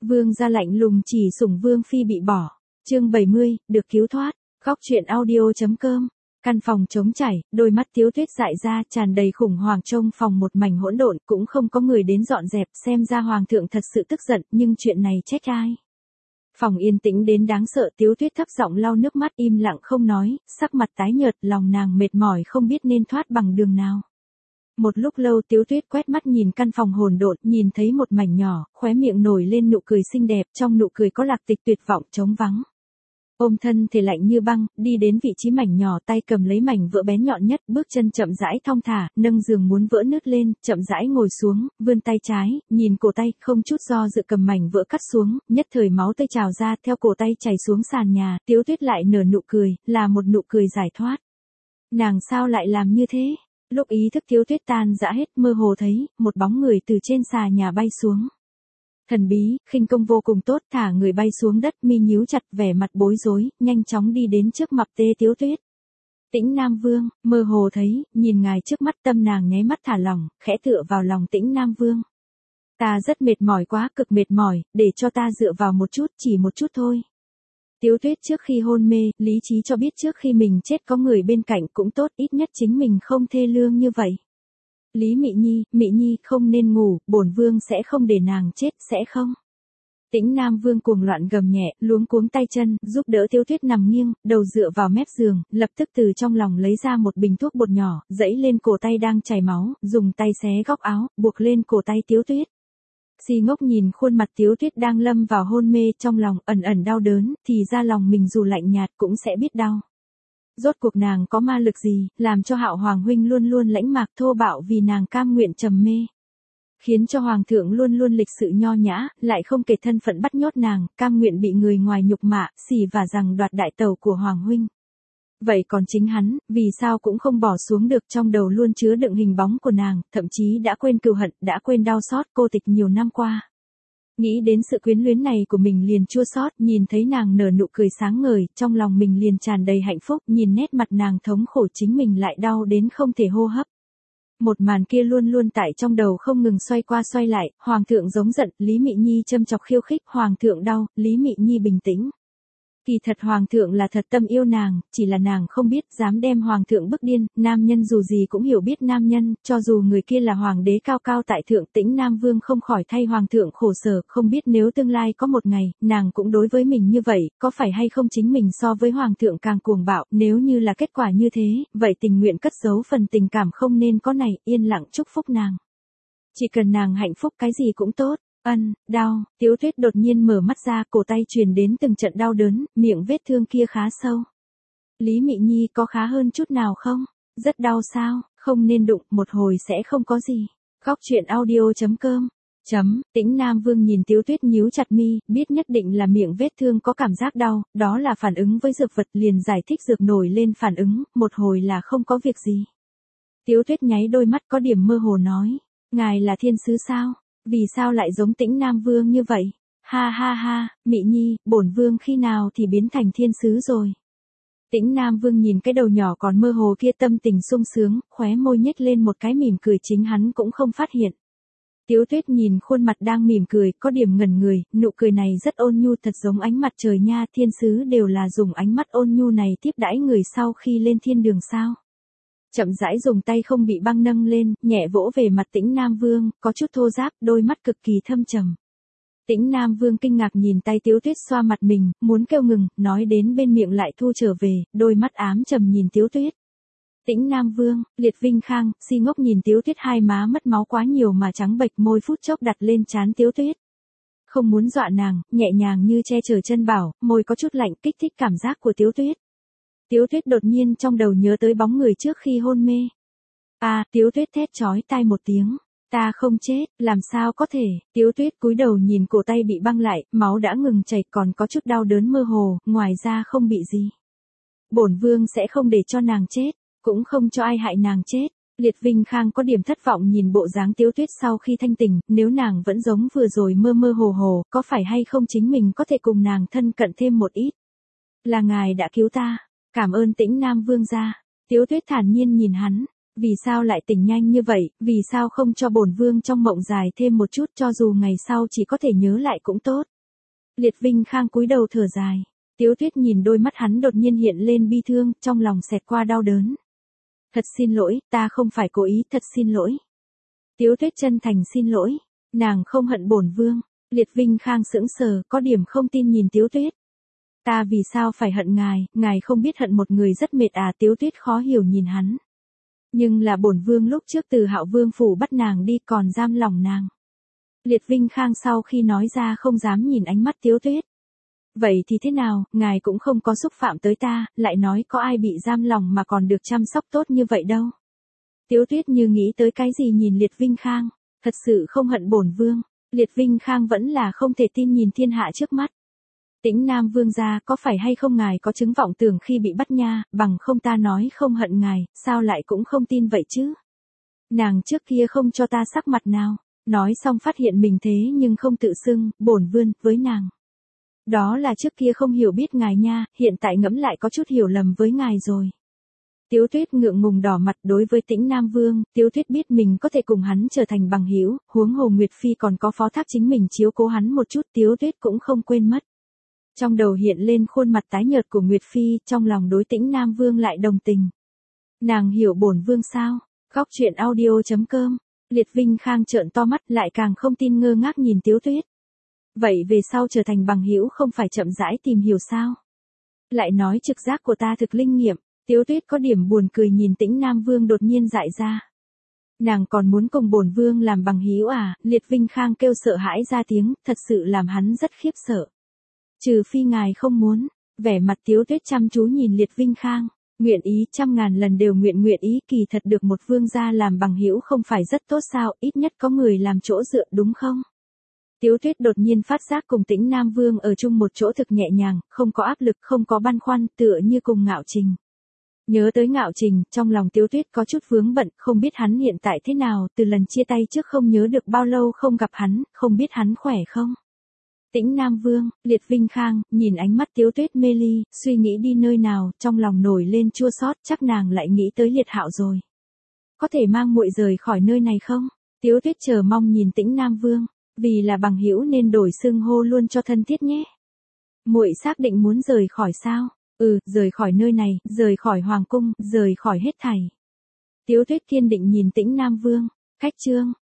Vương gia lạnh lùng chỉ sủng Vương phi bị bỏ. Chương 70, được cứu thoát. Góc truyện audio.com. Căn phòng trống trải, đôi mắt Tiếu Tuyết dại ra tràn đầy khủng hoảng, trong phòng một mảnh hỗn độn, cũng không có người đến dọn dẹp, xem ra hoàng thượng thật sự tức giận, nhưng chuyện này trách ai? Phòng yên tĩnh đến đáng sợ, Tiếu Tuyết thấp giọng lau nước mắt im lặng không nói, sắc mặt tái nhợt, lòng nàng mệt mỏi không biết nên thoát bằng đường nào. Một lúc lâu Tiếu Tuyết quét mắt nhìn căn phòng hỗn độn, nhìn thấy một mảnh nhỏ, khóe miệng nổi lên nụ cười xinh đẹp, trong nụ cười có lạc tịch tuyệt vọng trống vắng. Ôm thân thể lạnh như băng, đi đến vị trí mảnh nhỏ, tay cầm lấy mảnh vỡ bén nhọn nhất, bước chân chậm rãi thong thả, nâng giường muốn vỡ nứt lên, chậm rãi ngồi xuống, vươn tay trái, nhìn cổ tay, không chút do dự cầm mảnh vỡ cắt xuống, nhất thời máu tươi trào ra, theo cổ tay chảy xuống sàn nhà, Tiếu Tuyết lại nở nụ cười, là một nụ cười giải thoát. Nàng sao lại làm như thế? Lúc ý thức Tiếu Tuyết tan rã hết, mơ hồ thấy một bóng người từ trên xà nhà bay xuống. Thần bí, khinh công vô cùng tốt, thả người bay xuống đất, mi nhíu chặt, vẻ mặt bối rối, nhanh chóng đi đến trước mặt Tiếu Tuyết. Tĩnh Nam Vương, mơ hồ thấy, nhìn ngài trước mắt, tâm nàng nháy mắt thả lỏng, khẽ tựa vào lòng Tĩnh Nam Vương. Ta rất mệt mỏi quá, cực mệt mỏi, để cho ta dựa vào một chút, chỉ một chút thôi. Tiếu Tuyết trước khi hôn mê, lý trí cho biết trước khi mình chết có người bên cạnh cũng tốt, ít nhất chính mình không thê lương như vậy. Lý Mị Nhi không nên ngủ, bổn vương sẽ không để nàng chết, sẽ không? Tĩnh Nam Vương cuồng loạn gầm nhẹ, luống cuống tay chân, giúp đỡ Tiếu Tuyết nằm nghiêng, đầu dựa vào mép giường, lập tức từ trong lòng lấy ra một bình thuốc bột nhỏ, dẫy lên cổ tay đang chảy máu, dùng tay xé góc áo, buộc lên cổ tay Tiếu Tuyết. Si ngốc nhìn khuôn mặt Tiếu Tuyết đang lâm vào hôn mê, trong lòng ẩn ẩn đau đớn, thì ra lòng mình dù lạnh nhạt cũng sẽ biết đau. Rốt cuộc nàng có ma lực gì, làm cho Hạo Hoàng huynh luôn luôn lãnh mạc thô bạo vì nàng cam nguyện trầm mê. Khiến cho Hoàng thượng luôn luôn lịch sự nho nhã, lại không kể thân phận bắt nhốt nàng, cam nguyện bị người ngoài nhục mạ, xỉ và rằng đoạt đại tàu của Hoàng huynh. Vậy còn chính hắn, vì sao cũng không bỏ xuống được, trong đầu luôn chứa đựng hình bóng của nàng, thậm chí đã quên cừu hận, đã quên đau xót cô tịch nhiều năm qua. Nghĩ đến sự quyến luyến này của mình liền chua xót, nhìn thấy nàng nở nụ cười sáng ngời, trong lòng mình liền tràn đầy hạnh phúc, nhìn nét mặt nàng thống khổ chính mình lại đau đến không thể hô hấp. Một màn kia luôn luôn tại trong đầu không ngừng xoay qua xoay lại, Hoàng thượng giống giận, Lý Mị Nhi châm chọc khiêu khích, Hoàng thượng đau, Lý Mị Nhi bình tĩnh. Kỳ thật Hoàng thượng là thật tâm yêu nàng, chỉ là nàng không biết, dám đem Hoàng thượng bức điên, nam nhân dù gì cũng hiểu biết nam nhân, cho dù người kia là Hoàng đế cao cao tại thượng. Tĩnh Nam Vương không khỏi thay Hoàng thượng khổ sở, không biết nếu tương lai có một ngày, nàng cũng đối với mình như vậy, có phải hay không chính mình so với Hoàng thượng càng cuồng bạo, nếu như là kết quả như thế, vậy tình nguyện cất giấu phần tình cảm không nên có này, yên lặng chúc phúc nàng. Chỉ cần nàng hạnh phúc cái gì cũng tốt. Đau, Tiếu Tuyết đột nhiên mở mắt ra, cổ tay truyền đến từng trận đau đớn, miệng vết thương kia khá sâu. Lý Mị Nhi có khá hơn chút nào không? Rất đau sao? Không nên đụng, một hồi sẽ không có gì. Góc truyện audio.com. Tĩnh Nam Vương nhìn Tiếu Tuyết nhíu chặt mi, biết nhất định là miệng vết thương có cảm giác đau, đó là phản ứng với dược vật, liền giải thích dược nổi lên phản ứng, một hồi là không có việc gì. Tiếu Tuyết nháy đôi mắt có điểm mơ hồ nói, ngài là thiên sứ sao? Vì sao lại giống Tĩnh Nam Vương như vậy? Ha ha ha, Mị Nhi, bổn vương khi nào thì biến thành thiên sứ rồi? Tĩnh Nam Vương nhìn cái đầu nhỏ còn mơ hồ kia, tâm tình sung sướng, khóe môi nhếch lên một cái mỉm cười, chính hắn cũng không phát hiện. Tiếu Tuyết nhìn khuôn mặt đang mỉm cười, có điểm ngẩn người, nụ cười này rất ôn nhu, thật giống ánh mặt trời nha, thiên sứ đều là dùng ánh mắt ôn nhu này tiếp đãi người sau khi lên thiên đường sao? Chậm rãi dùng tay không bị băng nâng lên, nhẹ vỗ về mặt Tĩnh Nam Vương, có chút thô ráp, đôi mắt cực kỳ thâm trầm. Tĩnh Nam Vương kinh ngạc nhìn tay Tiếu Tuyết xoa mặt mình, muốn kêu ngừng, nói đến bên miệng lại thu trở về, đôi mắt ám trầm nhìn Tiếu Tuyết. Tĩnh Nam Vương, Liệt Vinh Khang, Si ngốc nhìn Tiếu Tuyết, hai má mất máu quá nhiều mà trắng bệch, môi phút chốc đặt lên trán Tiếu Tuyết. Không muốn dọa nàng, nhẹ nhàng như che chở chân bảo, môi có chút lạnh, kích thích cảm giác của Tiếu Tuyết. Tiếu Tuyết đột nhiên trong đầu nhớ tới bóng người trước khi hôn mê. Tiếu Tuyết thét chói tai một tiếng. Ta không chết, làm sao có thể? Tiếu Tuyết cúi đầu nhìn cổ tay bị băng lại, máu đã ngừng chảy, còn có chút đau đớn mơ hồ, ngoài ra không bị gì. Bổn vương sẽ không để cho nàng chết, cũng không cho ai hại nàng chết. Liệt Vinh Khang có điểm thất vọng nhìn bộ dáng Tiếu Tuyết sau khi thanh tỉnh, nếu nàng vẫn giống vừa rồi mơ mơ hồ hồ, có phải hay không chính mình có thể cùng nàng thân cận thêm một ít. Là ngài đã cứu ta. Cảm ơn Tĩnh Nam Vương gia. Tiếu Tuyết thản nhiên nhìn hắn, vì sao lại tỉnh nhanh như vậy, vì sao không cho bổn vương trong mộng dài thêm một chút, cho dù ngày sau chỉ có thể nhớ lại cũng tốt. Liệt Vinh Khang cúi đầu thở dài. Tiếu Tuyết nhìn đôi mắt hắn đột nhiên hiện lên bi thương, trong lòng xẹt qua đau đớn. Thật xin lỗi, ta không phải cố ý, thật xin lỗi. Tiếu Tuyết chân thành xin lỗi. Nàng không hận bổn vương. Liệt Vinh Khang sững sờ, có điểm không tin nhìn Tiếu Tuyết. Ta vì sao phải hận ngài không biết hận một người rất mệt à? Tiếu Tuyết khó hiểu nhìn hắn. Nhưng là bổn vương lúc trước từ Hạo Vương phủ bắt nàng đi còn giam lòng nàng. Liệt Vinh Khang sau khi nói ra không dám nhìn ánh mắt Tiếu Tuyết. Vậy thì thế nào, ngài cũng không có xúc phạm tới ta, lại nói có ai bị giam lòng mà còn được chăm sóc tốt như vậy đâu. Tiếu Tuyết như nghĩ tới cái gì nhìn Liệt Vinh Khang, thật sự không hận bổn vương. Liệt Vinh Khang vẫn là không thể tin nhìn thiên hạ trước mắt. Tĩnh Nam vương gia, có phải hay không ngài có chứng vọng tưởng khi bị bắt nha, bằng không ta nói không hận ngài, sao lại cũng không tin vậy chứ? Nàng trước kia không cho ta sắc mặt nào, nói xong phát hiện mình thế nhưng không tự xưng, bổn vương, với nàng. Đó là trước kia không hiểu biết ngài nha, hiện tại ngẫm lại có chút hiểu lầm với ngài rồi. Tiếu Tuyết ngượng ngùng đỏ mặt đối với Tĩnh Nam Vương, Tiếu Tuyết biết mình có thể cùng hắn trở thành bằng hữu, huống hồ Nguyệt Phi còn có phó thác chính mình chiếu cố hắn một chút, Tiếu Tuyết cũng không quên mất. Trong đầu hiện lên khuôn mặt tái nhợt của Nguyệt Phi, trong lòng đối Tĩnh Nam Vương lại đồng tình. Nàng hiểu bổn vương sao? Góc truyện audio.com. Liệt Vinh Khang trợn to mắt lại càng không tin ngơ ngác nhìn Tiếu Tuyết. Vậy về sau trở thành bằng hữu không phải chậm rãi tìm hiểu sao? Lại nói trực giác của ta thực linh nghiệm, Tiếu Tuyết có điểm buồn cười nhìn Tĩnh Nam Vương đột nhiên dại ra. Nàng còn muốn cùng bổn vương làm bằng hữu à? Liệt Vinh Khang kêu sợ hãi ra tiếng, thật sự làm hắn rất khiếp sợ. Trừ phi ngài không muốn, vẻ mặt Tiếu Tuyết chăm chú nhìn Liệt Vinh Khang, nguyện ý 100.000 lần đều nguyện ý, kỳ thật được một vương gia làm bằng hữu không phải rất tốt sao, ít nhất có người làm chỗ dựa đúng không? Tiếu Tuyết đột nhiên phát giác cùng Tĩnh Nam Vương ở chung một chỗ thực nhẹ nhàng, không có áp lực, không có băn khoăn, tựa như cùng Ngạo Trình. Nhớ tới Ngạo Trình, trong lòng Tiếu Tuyết có chút vướng bận, không biết hắn hiện tại thế nào, từ lần chia tay trước không nhớ được bao lâu không gặp hắn, không biết hắn khỏe không? Tĩnh Nam Vương, Liệt Vinh Khang, nhìn ánh mắt Tiếu Tuyết mê ly, suy nghĩ đi nơi nào, trong lòng nổi lên chua xót, chắc nàng lại nghĩ tới Liệt Hạo rồi. Có thể mang muội rời khỏi nơi này không? Tiếu Tuyết chờ mong nhìn Tĩnh Nam Vương, vì là bằng hữu nên đổi xưng hô luôn cho thân thiết nhé. Muội xác định muốn rời khỏi sao? Rời khỏi nơi này, rời khỏi hoàng cung, rời khỏi hết thảy. Tiếu Tuyết kiên định nhìn Tĩnh Nam Vương, khách trương.